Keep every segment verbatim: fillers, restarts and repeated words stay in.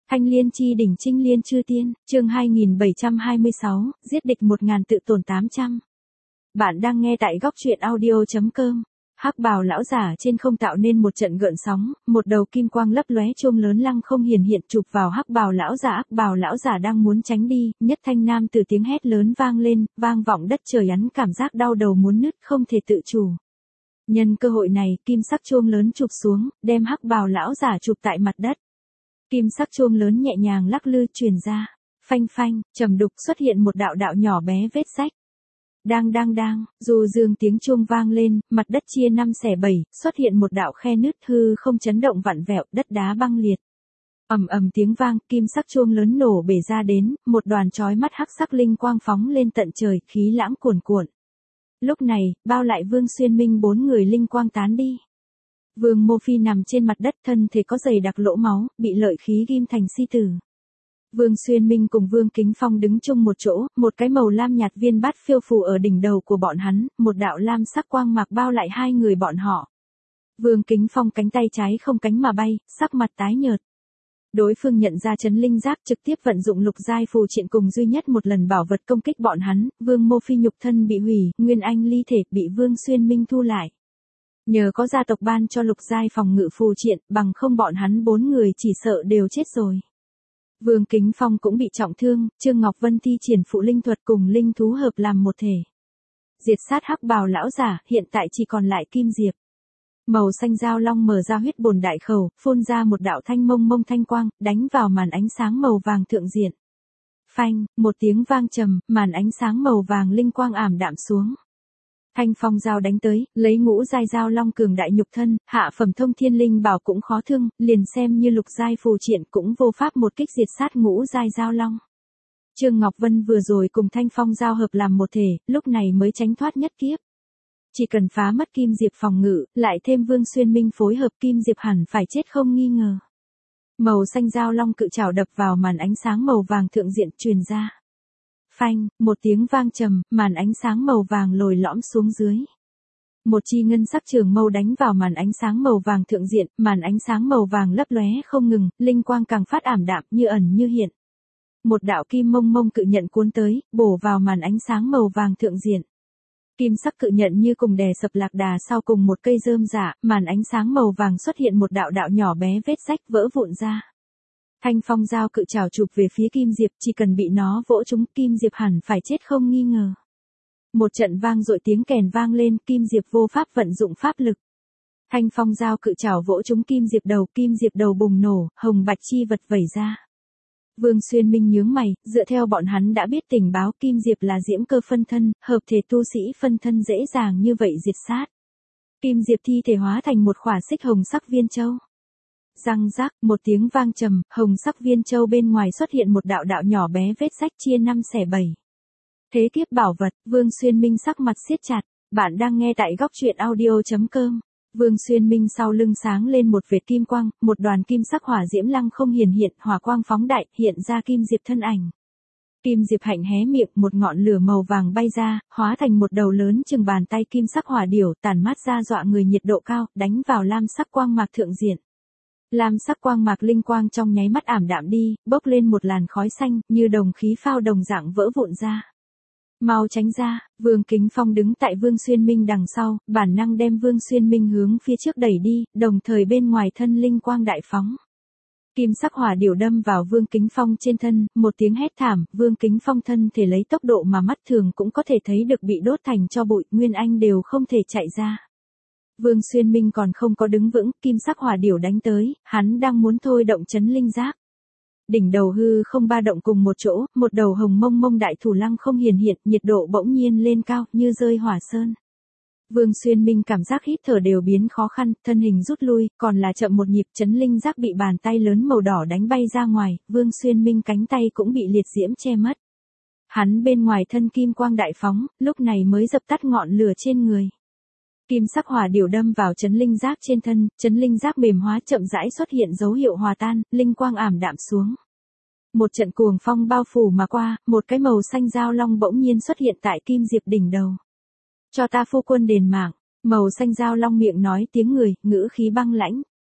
Thanh Liên chi đỉnh Trinh Liên chư tiên, chương hai nghìn bảy trăm hai mươi sáu, giết địch một ngàn tự tổn tám trăm. Bạn đang nghe tại góc truyện audio chấm com. Hắc bào lão giả trên không tạo nên một trận gợn sóng, một đầu kim quang lấp lóe chuông lớn lăng không hiển hiện chụp vào hắc bào lão giả. Hắc bào lão giả đang muốn tránh đi, nhất thanh nam từ tiếng hét lớn vang lên, vang vọng đất trời, hắn cảm giác đau đầu muốn nứt không thể tự chủ. Nhân cơ hội này, kim sắc chuông lớn chụp xuống, đem hắc bào lão giả chụp tại mặt đất. Kim sắc chuông lớn nhẹ nhàng lắc lư truyền ra, phanh phanh, trầm đục xuất hiện một đạo đạo nhỏ bé vết rách. Đang đang đang, dù dương tiếng chuông vang lên, mặt đất chia năm xẻ bảy, xuất hiện một đạo khe nứt, hư không chấn động vặn vẹo, đất đá băng liệt. Ầm ầm tiếng vang, kim sắc chuông lớn nổ bể ra đến, một đoàn chói mắt hắc sắc linh quang phóng lên tận trời, khí lãng cuồn cuộn. Lúc này, bao lại Vương Xuyên Minh bốn người linh quang tán đi. Vương Mô Phi nằm trên mặt đất, thân thể có dày đặc lỗ máu, bị lợi khí ghim thành si tử. Vương Xuyên Minh cùng Vương Kính Phong đứng chung một chỗ, một cái màu lam nhạt viên bát phiêu phù ở đỉnh đầu của bọn hắn, một đạo lam sắc quang mạc bao lại hai người bọn họ. Vương Kính Phong cánh tay trái không cánh mà bay, sắc mặt tái nhợt. Đối phương nhận ra chấn linh giác, trực tiếp vận dụng lục giai phù triện cùng duy nhất một lần bảo vật công kích bọn hắn. Vương Mô Phi nhục thân bị hủy, nguyên anh ly thể bị Vương Xuyên Minh thu lại. Nhờ có gia tộc ban cho lục giai phòng ngự phù triện, bằng không bọn hắn bốn người chỉ sợ đều chết rồi. Vương Kính Phong cũng bị trọng thương, Trương Ngọc Vân thi triển phụ linh thuật cùng linh thú hợp làm một thể. Diệt sát hắc bào lão giả, hiện tại chỉ còn lại Kim Diệp. Màu xanh giao long mở ra huyết bồn đại khẩu, phun ra một đạo thanh mông mông thanh quang, đánh vào màn ánh sáng màu vàng thượng diện. Phanh, một tiếng vang trầm, màn ánh sáng màu vàng linh quang ảm đạm xuống. Thanh phong giao đánh tới, lấy ngũ giai giao long cường đại nhục thân, hạ phẩm thông thiên linh bảo cũng khó thương, liền xem như lục giai phù triện cũng vô pháp một kích diệt sát ngũ giai giao long. Trương Ngọc Vân vừa rồi cùng thanh phong giao hợp làm một thể, lúc này mới tránh thoát nhất kiếp. Chỉ cần phá mất Kim Diệp phòng ngự, lại thêm Vương Xuyên Minh phối hợp, Kim Diệp hẳn phải chết không nghi ngờ. Màu xanh giao long cự trảo đập vào màn ánh sáng màu vàng thượng diện truyền ra. Phanh, một tiếng vang trầm, màn ánh sáng màu vàng lồi lõm xuống dưới. Một chi ngân sắc trường mâu đánh vào màn ánh sáng màu vàng thượng diện, màn ánh sáng màu vàng lấp lóe không ngừng, linh quang càng phát ảm đạm, như ẩn như hiện. Một đạo kim mông mông cự nhận cuốn tới, bổ vào màn ánh sáng màu vàng thượng diện. Kim sắc cự nhận như cùng đè sập lạc đà sau cùng một cây rơm rạ, màn ánh sáng màu vàng xuất hiện một đạo đạo nhỏ bé vết rách vỡ vụn ra. Thanh phong giao cự trảo chụp về phía Kim Diệp, chỉ cần bị nó vỗ trúng, Kim Diệp hẳn phải chết không nghi ngờ. Một trận vang dội tiếng kèn vang lên, Kim Diệp vô pháp vận dụng pháp lực. Thanh phong giao cự trảo vỗ trúng Kim Diệp đầu, Kim Diệp đầu bùng nổ, hồng bạch chi vật vẩy ra. Vương Xuyên Minh nhướng mày, dựa theo bọn hắn đã biết tình báo, Kim Diệp là diễm cơ phân thân, hợp thể tu sĩ phân thân dễ dàng như vậy diệt sát. Kim Diệp thi thể hóa thành một khỏa xích hồng sắc viên châu. Răng rác, một tiếng vang trầm, hồng sắc viên châu bên ngoài xuất hiện một đạo đạo nhỏ bé vết rách chia năm xẻ bảy. Thế kiếp bảo vật, Vương Xuyên Minh sắc mặt siết chặt, bạn đang nghe tại góc truyện audio chấm com. Vương Xuyên Minh sau lưng sáng lên một vệt kim quang, một đoàn kim sắc hỏa diễm lăng không hiển hiện, hỏa quang phóng đại, hiện ra Kim Diệp thân ảnh. Kim Diệp hạnh hé miệng, một ngọn lửa màu vàng bay ra, hóa thành một đầu lớn chừng bàn tay kim sắc hỏa điểu, tản mát ra dọa người nhiệt độ cao, đánh vào lam sắc quang mạc thượng diện. Lam sắc quang mạc linh quang trong nháy mắt ảm đạm đi, bốc lên một làn khói xanh, như đồng khí phao đồng dạng vỡ vụn ra. Mau tránh ra, Vương Kính Phong đứng tại Vương Xuyên Minh đằng sau, bản năng đem Vương Xuyên Minh hướng phía trước đẩy đi, đồng thời bên ngoài thân linh quang đại phóng. Kim sắc hỏa điểu đâm vào Vương Kính Phong trên thân, một tiếng hét thảm, Vương Kính Phong thân thể lấy tốc độ mà mắt thường cũng có thể thấy được bị đốt thành tro bụi, nguyên anh đều không thể chạy ra. Vương Xuyên Minh còn không có đứng vững, kim sắc hỏa điểu đánh tới, hắn đang muốn thôi động chấn linh giác. Đỉnh đầu hư không ba động cùng một chỗ, một đầu hồng mông mông đại thủ lăng không hiển hiện, nhiệt độ bỗng nhiên lên cao, như rơi hỏa sơn. Vương Xuyên Minh cảm giác hít thở đều biến khó khăn, thân hình rút lui, còn là chậm một nhịp, chấn linh giác bị bàn tay lớn màu đỏ đánh bay ra ngoài, Vương Xuyên Minh cánh tay cũng bị liệt diễm che mất. Hắn bên ngoài thân kim quang đại phóng, lúc này mới dập tắt ngọn lửa trên người. Kim sắc hỏa điểu đâm vào chấn linh giác trên thân, chấn linh giác mềm hóa chậm rãi xuất hiện dấu hiệu hòa tan, linh quang ảm đạm xuống. Một trận cuồng phong bao phủ mà qua, một cái màu xanh giao long bỗng nhiên xuất hiện tại Kim Diệp đỉnh đầu. Cho ta phu quân đền mạng, màu xanh giao long miệng nói tiếng người, ngữ khí băng lãnh.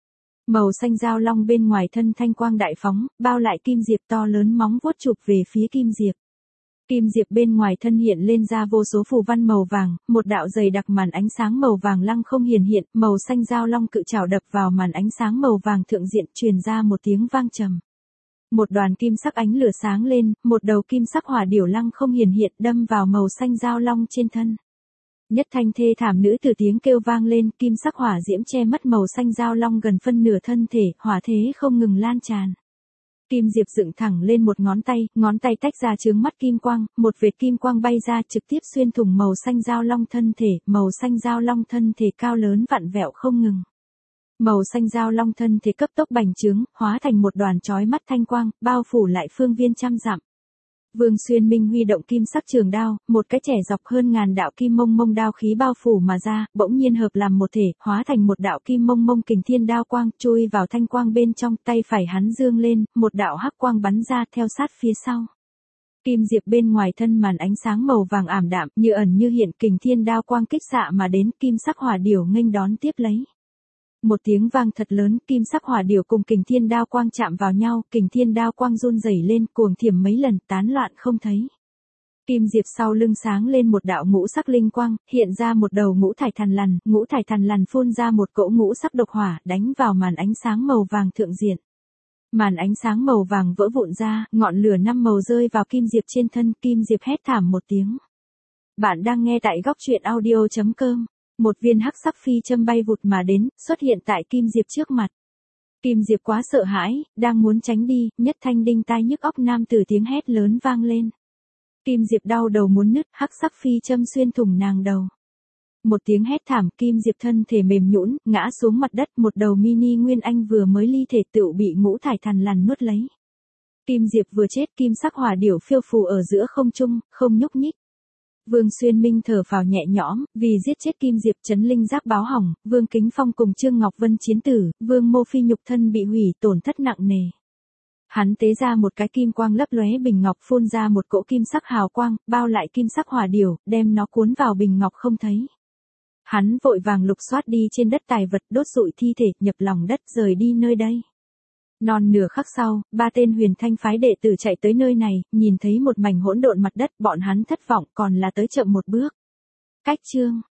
Màu xanh giao long bên ngoài thân thanh quang đại phóng, bao lại kim diệp to lớn móng vuốt chụp về phía kim diệp. Kim diệp bên ngoài thân hiện lên ra vô số phù văn màu vàng, một đạo dày đặc màn ánh sáng màu vàng lăng không hiển hiện, màu xanh giao long cự trảo đập vào màn ánh sáng màu vàng thượng diện, truyền ra một tiếng vang trầm. Một đoàn kim sắc ánh lửa sáng lên, một đầu kim sắc hỏa điểu lăng không hiển hiện đâm vào màu xanh giao long trên thân. Nhất thanh thê thảm nữ từ tiếng kêu vang lên, kim sắc hỏa diễm che mất màu xanh giao long gần phân nửa thân thể, hỏa thế không ngừng lan tràn. Kim diệp dựng thẳng lên một ngón tay, ngón tay tách ra chướng mắt kim quang, một vệt kim quang bay ra trực tiếp xuyên thủng màu xanh giao long thân thể, màu xanh giao long thân thể cao lớn vặn vẹo không ngừng. Màu xanh giao long thân thể cấp tốc bành trướng, hóa thành một đoàn chói mắt thanh quang, bao phủ lại phương viên trăm dặm. Vương Xuyên Minh huy động kim sắc trường đao, một cái chẻ dọc hơn ngàn đạo kim mông mông đao khí bao phủ mà ra, bỗng nhiên hợp làm một thể, hóa thành một đạo kim mông mông kình thiên đao quang, chui vào thanh quang bên trong, tay phải hắn dương lên, một đạo hắc quang bắn ra theo sát phía sau. Kim diệp bên ngoài thân màn ánh sáng màu vàng ảm đạm, như ẩn như hiện, kình thiên đao quang kích xạ mà đến, kim sắc hỏa điểu nghênh đón tiếp lấy. Một tiếng vang thật lớn, kim sắc hỏa điểu cùng kình thiên đao quang chạm vào nhau, kình thiên đao quang run rẩy lên, cuồng thiểm mấy lần, tán loạn không thấy. Kim diệp sau lưng sáng lên một đạo ngũ sắc linh quang, hiện ra một đầu ngũ thải thần lằn, ngũ thải thần lằn phun ra một cỗ ngũ sắc độc hỏa, đánh vào màn ánh sáng màu vàng thượng diện. Màn ánh sáng màu vàng vỡ vụn ra, ngọn lửa năm màu rơi vào kim diệp trên thân, kim diệp hét thảm một tiếng. Bạn đang nghe tại góc truyện audio chấm com. Một viên hắc sắc phi châm bay vụt mà đến, xuất hiện tại Kim Diệp trước mặt. Kim Diệp quá sợ hãi, đang muốn tránh đi, nhất thanh đinh tai nhức óc nam tử tiếng hét lớn vang lên. Kim Diệp đau đầu muốn nứt, hắc sắc phi châm xuyên thủng nàng đầu. Một tiếng hét thảm, Kim Diệp thân thể mềm nhũn, ngã xuống mặt đất, một đầu mini nguyên anh vừa mới ly thể tựu bị ngũ thải thần lằn nuốt lấy. Kim Diệp vừa chết, kim sắc hỏa điểu phiêu phù ở giữa không trung, không nhúc nhích. Vương Xuyên Minh thở phào nhẹ nhõm, vì giết chết Kim Diệp chấn linh giáp báo hỏng, Vương Kính Phong cùng Trương Ngọc Vân chiến tử, Vương Mô Phi nhục thân bị hủy, tổn thất nặng nề. Hắn tế ra một cái kim quang lấp lóe bình ngọc, phun ra một cỗ kim sắc hào quang, bao lại kim sắc hỏa điểu, đem nó cuốn vào bình ngọc không thấy. Hắn vội vàng lục soát đi trên đất tài vật, đốt rụi thi thể, nhập lòng đất, rời đi nơi đây. Non nửa khắc sau, ba tên Huyền Thanh phái đệ tử chạy tới nơi này, nhìn thấy một mảnh hỗn độn mặt đất, bọn hắn thất vọng, còn là tới chậm một bước. Cách chương